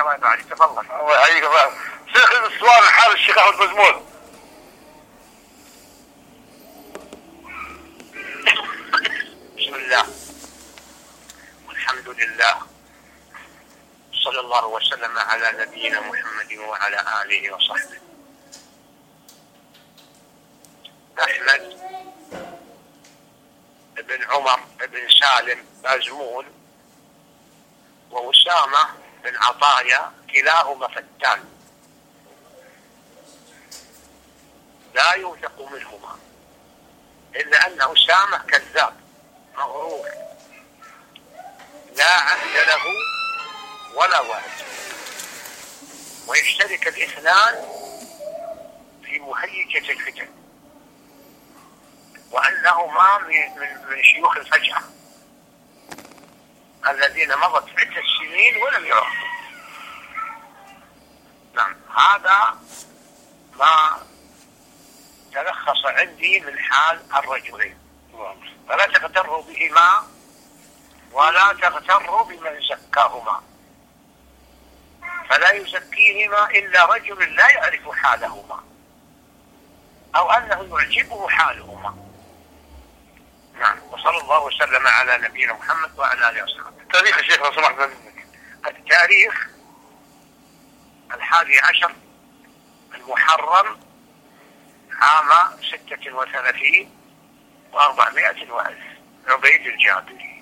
الله يبارك، تفضل. الله يحييك. شيخ السؤال حال الشيخ أحمد مزمول. بسم الله والحمد لله، صلى الله وسلم على نبينا محمد وعلى آله وصحبه. أحمد بن عمر بن سالم بازمول وأسامة بن عطايا كلاهما فتان لا يوثق منهما، إلا أن أسامة كذاب مغرور لا عهد له ولا وعد، ويشترك الاثنان في مهيجة الفتن، وأنهما من شيوخ الفجأة الذين مضت عدة سنين ولم يعرفوا. نعم، هذا ما تلخص عندي من حال الرجلين، فلا تغتروا بهما ولا تغتروا بمن زكاهما، فلا يزكيهما إلا رجل لا يعرف حالهما أو أنه يعجبه حالهما. نعم، وصلى الله وسلم على نبينا محمد وعلى آله وصحبه. تاريخ الشيخ لو سمحت منك. التاريخ 11 المحرم عام 36 و400 وألف، عبيد الجابري.